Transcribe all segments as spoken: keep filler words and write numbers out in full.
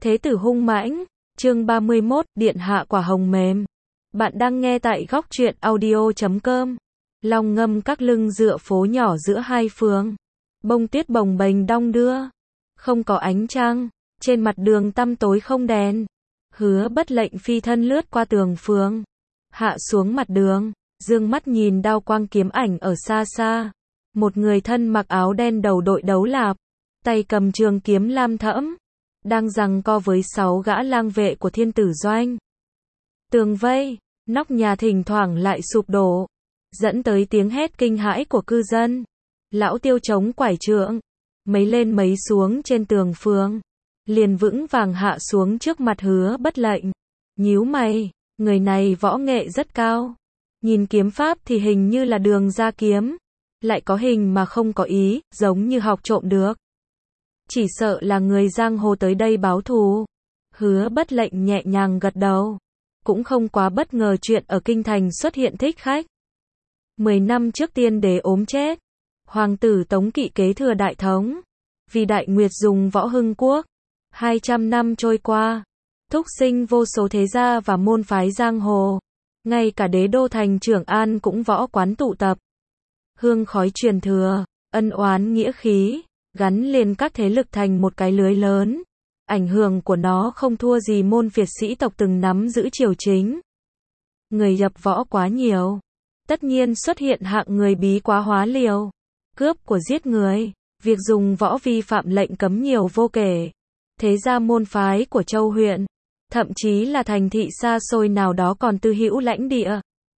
Thế tử hung mãnh, chương ba mươi mốt, điện hạ quả hồng mềm. Bạn đang nghe tại góc truyện audio chấm com. Long ngâm các lưng dựa phố nhỏ giữa hai phường. Bông tuyết bồng bềnh đong đưa. Không có ánh trăng, trên mặt đường tăm tối không đèn. Hứa Bất Lệnh phi thân lướt qua tường phường, hạ xuống mặt đường, dương mắt nhìn đao quang kiếm ảnh ở xa xa. Một người thân mặc áo đen đầu đội đấu lạp, tay cầm trường kiếm lam thẫm, đang giằng co với sáu gã lang vệ của Thiên Tử Doanh. Tường vây, nóc nhà thỉnh thoảng lại sụp đổ, dẫn tới tiếng hét kinh hãi của cư dân. Lão Tiêu chống quải trượng, mấy lên mấy xuống trên tường phường, liền vững vàng hạ xuống trước mặt Hứa Bất Lệnh. Nhíu mày, người này võ nghệ rất cao. Nhìn kiếm pháp thì hình như là đường ra kiếm, lại có hình mà không có ý, giống như học trộm được. Chỉ sợ là người giang hồ tới đây báo thù. Hứa Bất Lệnh nhẹ nhàng gật đầu. Cũng không quá bất ngờ chuyện ở kinh thành xuất hiện thích khách. Mười năm trước tiên đế ốm chết, hoàng tử Tống Kỵ kế thừa đại thống, vì Đại Nguyệt dùng võ hưng quốc. Hai trăm năm trôi qua, thúc sinh vô số thế gia và môn phái giang hồ. Ngay cả đế đô thành Trường An cũng võ quán tụ tập. Hương khói truyền thừa, ân oán nghĩa khí, gắn liền các thế lực thành một cái lưới lớn. Ảnh hưởng của nó không thua gì môn phiệt sĩ tộc từng nắm giữ triều chính. Người nhập võ quá nhiều, tất nhiên xuất hiện hạng người bí quá hóa liều, cướp của giết người, việc dùng võ vi phạm lệnh cấm nhiều vô kể. Thế ra môn phái của châu huyện, thậm chí là thành thị xa xôi nào đó còn tư hữu lãnh địa.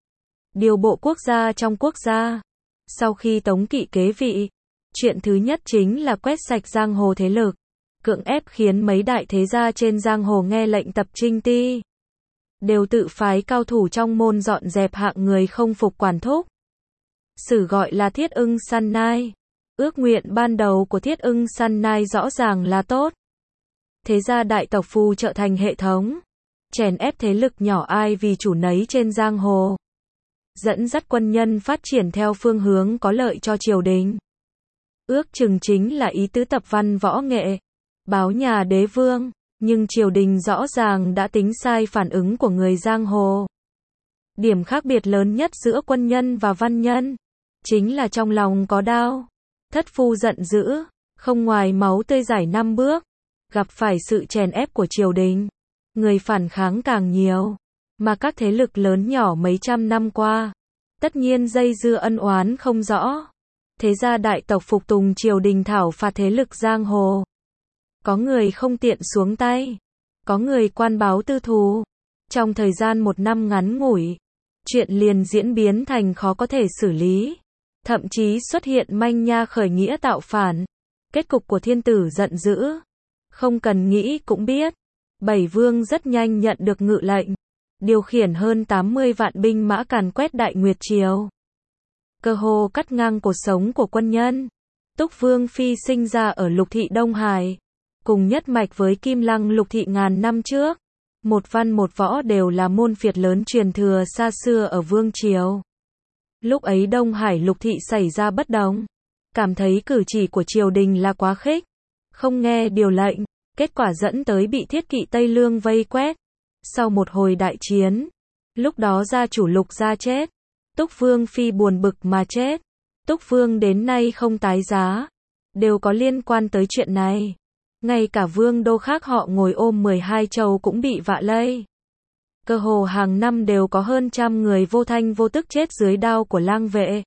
Điều bộ quốc gia trong quốc gia. Sau khi Tống Kỵ kế vị, chuyện thứ nhất chính là quét sạch giang hồ thế lực, cưỡng ép khiến mấy đại thế gia trên giang hồ nghe lệnh tập trinh ti. Đều tự phái cao thủ trong môn dọn dẹp hạng người không phục quản thúc. Sử gọi là Thiết Ưng săn nai. Ước nguyện ban đầu của Thiết Ưng săn nai rõ ràng là tốt. Thế gia đại tộc phù trợ thành hệ thống, chèn ép thế lực nhỏ ai vì chủ nấy trên giang hồ. Dẫn dắt quân nhân phát triển theo phương hướng có lợi cho triều đình. Ước chừng chính là ý tứ tập văn võ nghệ, báo nhà đế vương, nhưng triều đình rõ ràng đã tính sai phản ứng của người giang hồ. Điểm khác biệt lớn nhất giữa quân nhân và văn nhân, chính là trong lòng có đao. Thất phu giận dữ, không ngoài máu tươi rải năm bước, gặp phải sự chèn ép của triều đình, người phản kháng càng nhiều. Mà các thế lực lớn nhỏ mấy trăm năm qua, tất nhiên dây dưa ân oán không rõ. Thế gia đại tộc phục tùng triều đình thảo phạt thế lực giang hồ. Có người không tiện xuống tay, có người quan báo tư thù. Trong thời gian một năm ngắn ngủi, chuyện liền diễn biến thành khó có thể xử lý. Thậm chí xuất hiện manh nha khởi nghĩa tạo phản. Kết cục của thiên tử giận dữ, không cần nghĩ cũng biết. Bảy vương rất nhanh nhận được ngự lệnh, điều khiển hơn tám mươi vạn binh mã càn quét Đại Nguyệt Triều. Cơ hồ cắt ngang cuộc sống của quân nhân. Túc Vương Phi sinh ra ở Lục Thị Đông Hải, cùng nhất mạch với Kim Lăng Lục Thị ngàn năm trước. Một văn một võ đều là môn phiệt lớn truyền thừa xa xưa ở Vương Triều. Lúc ấy Đông Hải Lục Thị xảy ra bất đồng, cảm thấy cử chỉ của triều đình là quá khích, không nghe điều lệnh, kết quả dẫn tới bị Thiết Kỵ Tây Lương vây quét. Sau một hồi đại chiến, lúc đó gia chủ Lục gia chết, Túc Vương Phi buồn bực mà chết. Túc Vương đến nay không tái giá, đều có liên quan tới chuyện này. Ngay cả vương đô khác họ ngồi ôm mười hai châu cũng bị vạ lây. Cơ hồ hàng năm đều có hơn trăm người vô thanh vô tức chết dưới đao của lang vệ.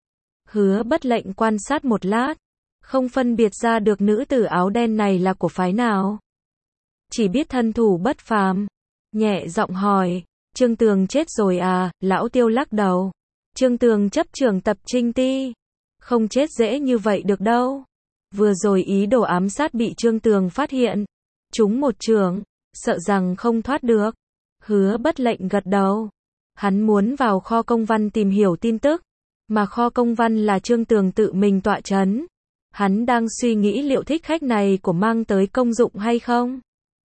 Hứa Bất Lệnh quan sát một lát, không phân biệt ra được nữ tử áo đen này là của phái nào. Chỉ biết thân thủ bất phàm, nhẹ giọng hỏi, Trương Tường chết rồi à? Lão Tiêu lắc đầu. Trương Tường chấp trưởng tập trinh ti, không chết dễ như vậy được đâu. Vừa rồi ý đồ ám sát bị Trương Tường phát hiện, trúng một chưởng, sợ rằng không thoát được. Hứa Bất Lệnh gật đầu. Hắn muốn vào kho công văn tìm hiểu tin tức, mà kho công văn là Trương Tường tự mình tọa trấn. Hắn đang suy nghĩ liệu thích khách này của mang tới công dụng hay không.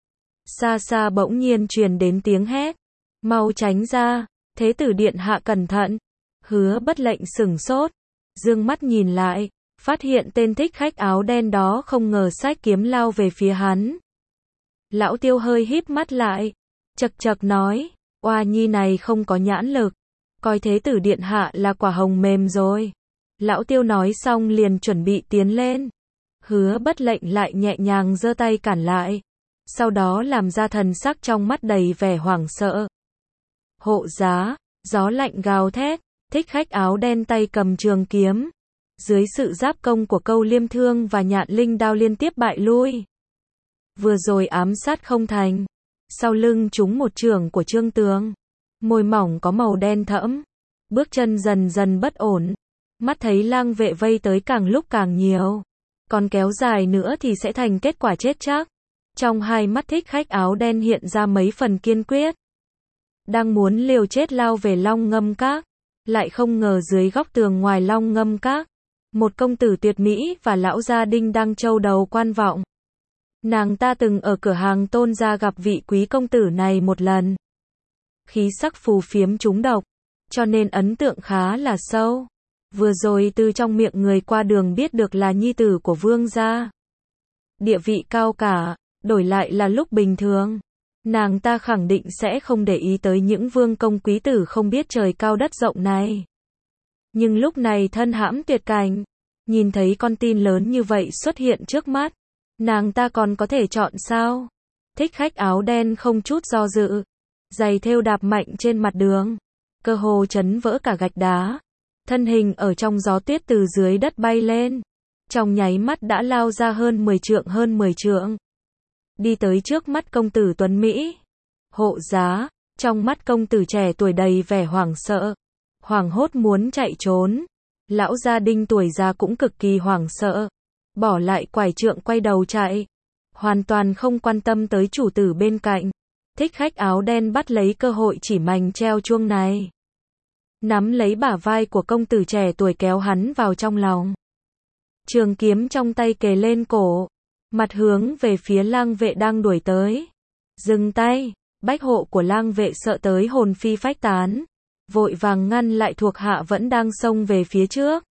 Xa xa bỗng nhiên truyền đến tiếng hét, mau tránh ra, thế tử điện hạ cẩn thận. Hứa Bất Lệnh sửng sốt, dương mắt nhìn lại, phát hiện tên thích khách áo đen đó không ngờ xách kiếm lao về phía hắn. Lão Tiêu hơi híp mắt lại, chật chật nói, oa nhi này không có nhãn lực, coi thế tử điện hạ là quả hồng mềm rồi. Lão Tiêu nói xong liền chuẩn bị tiến lên. Hứa Bất Lệnh lại nhẹ nhàng giơ tay cản lại, sau đó làm ra thần sắc trong mắt đầy vẻ hoảng sợ. Hộ giá, gió lạnh gào thét, Thích Khách áo đen tay cầm trường kiếm. Dưới sự giáp công của Câu Liêm Thương và Nhạn Linh đao liên tiếp bại lui. Vừa rồi ám sát không thành, sau lưng trúng một chưởng của Trương Tường. Môi mỏng có màu đen thẫm, bước chân dần dần bất ổn. Mắt thấy lang vệ vây tới càng lúc càng nhiều, còn kéo dài nữa thì sẽ thành kết quả chết chắc. Trong hai mắt Thích Khách áo đen hiện ra mấy phần kiên quyết. Đang muốn liều chết lao về Long Ngâm Các, lại không ngờ dưới góc tường ngoài Long Ngâm Các, một công tử tuyệt mỹ và lão gia Đinh đang châu đầu quan vọng. Nàng ta từng ở cửa hàng Tôn gia gặp vị quý công tử này một lần. Khí sắc phù phiếm trúng độc, cho nên ấn tượng khá là sâu. Vừa rồi từ trong miệng người qua đường biết được là nhi tử của vương gia. Địa vị cao cả, đổi lại là lúc bình thường, nàng ta khẳng định sẽ không để ý tới những vương công quý tử không biết trời cao đất rộng này. Nhưng lúc này thân hãm tuyệt cảnh, nhìn thấy con tin lớn như vậy xuất hiện trước mắt, nàng ta còn có thể chọn sao? Thích Khách áo đen không chút do dự, giày thêu đạp mạnh trên mặt đường, cơ hồ chấn vỡ cả gạch đá. Thân hình ở trong gió tuyết từ dưới đất bay lên, trong nháy mắt đã lao ra hơn mười trượng hơn mười trượng. Đi tới trước mắt công tử tuấn Mỹ. Hộ giá, trong mắt công tử trẻ tuổi đầy vẻ hoảng sợ, hoảng hốt muốn chạy trốn. Lão gia Đinh tuổi già cũng cực kỳ hoảng sợ, bỏ lại quải trượng quay đầu chạy, hoàn toàn không quan tâm tới chủ tử bên cạnh. Thích Khách áo đen bắt lấy cơ hội chỉ mành treo chuông này, nắm lấy bả vai của công tử trẻ tuổi kéo hắn vào trong lòng. Trường kiếm trong tay kề lên cổ, mặt hướng về phía lang vệ đang đuổi tới. Dừng tay, bách hộ của lang vệ sợ tới hồn phi phách tán, vội vàng ngăn lại thuộc hạ vẫn đang xông về phía trước.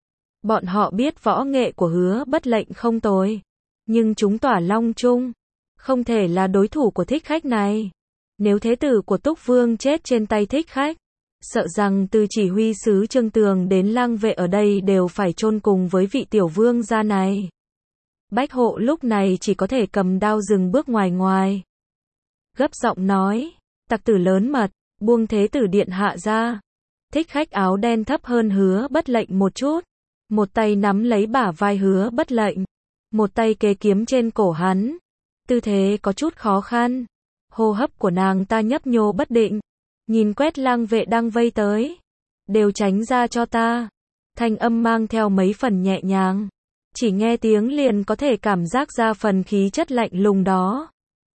Bọn họ biết võ nghệ của Hứa Bất Lệnh không tồi, nhưng chúng tỏa Long Trung, không thể là đối thủ của Thích Khách này. Nếu thế tử của Túc Vương chết trên tay Thích Khách, sợ rằng từ chỉ huy sứ Trương Tường đến lang vệ ở đây đều phải chôn cùng với vị tiểu vương gia này. Bách hộ lúc này chỉ có thể cầm đao dừng bước ngoài ngoài. Gấp giọng nói, tặc tử lớn mật, buông thế tử điện hạ ra. Thích Khách áo đen thấp hơn Hứa Bất Lệnh một chút, một tay nắm lấy bả vai Hứa Bất Lệnh, một tay kề kiếm trên cổ hắn. Tư thế có chút khó khăn, hô hấp của nàng ta nhấp nhô bất định, nhìn quét lang vệ đang vây tới. Đều tránh ra cho ta. Thanh âm mang theo mấy phần nhẹ nhàng, chỉ nghe tiếng liền có thể cảm giác ra phần khí chất lạnh lùng đó.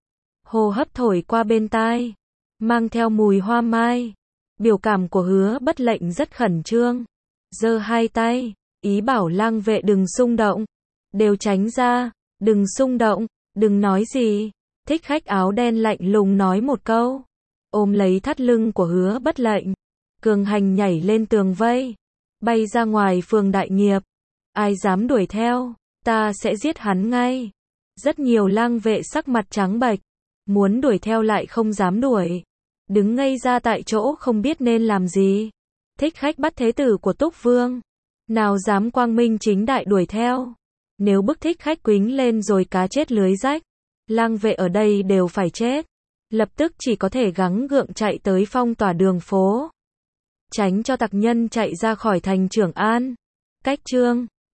Hô hấp thổi qua bên tai, mang theo mùi hoa mai. Biểu cảm của Hứa Bất Lệnh rất khẩn trương, giơ hai tay, ý bảo lang vệ đừng xung động. Đều tránh ra, đừng xung động, đừng nói gì. Thích Khách áo đen lạnh lùng nói một câu, ôm lấy thắt lưng của Hứa Bất Lệnh, cường hành nhảy lên tường vây, bay ra ngoài phường đại nghiệp. Ai dám đuổi theo, ta sẽ giết hắn ngay. Rất nhiều lang vệ sắc mặt trắng bệch, muốn đuổi theo lại không dám đuổi, đứng ngây ra tại chỗ không biết nên làm gì. Thích Khách bắt thế tử của Túc Vương, nào dám quang minh chính đại đuổi theo. Nếu bức Thích Khách quýnh lên rồi cá chết lưới rách, lang vệ ở đây đều phải chết. Lập tức chỉ có thể gắng gượng chạy tới phong tỏa đường phố, tránh cho tặc nhân chạy ra khỏi thành Trường An. Cách chương